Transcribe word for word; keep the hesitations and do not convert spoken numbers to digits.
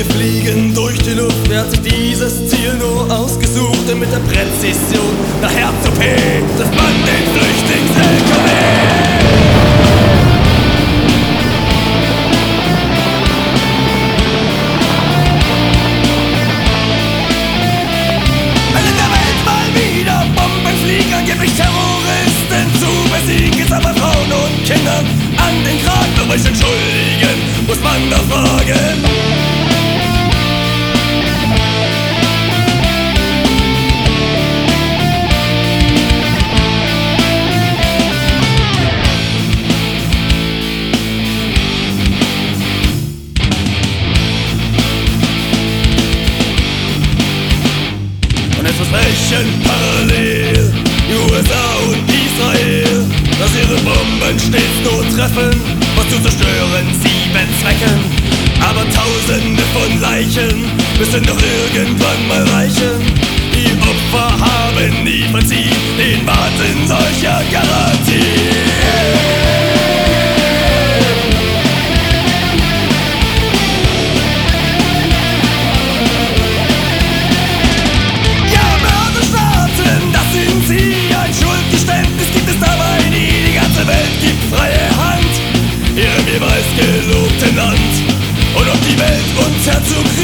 Kriege fliegen durch die Luft. Wer hat sich dieses Ziel nur ausgesucht? Und mit der Präzision nach Herz-O P trifft man den Flüchtlings-L K W. Angeblich Terroristen zu besiegen, ist aber Frauen und Kindern an den Kragen. Nur welche entschuldigen, muss man da fragen. Und es versprechen parallel die U S A und Israel, dass ihre Bomben stets nur treffen, was zu zerstören sie bezwecken. Aber Tausende von Leichen müssen doch irgendwann mal reichen. Die Opfer haben nie verziehen, den warten solcher Garantie. Gelobten Land und ob die Welt uns herzugriffen.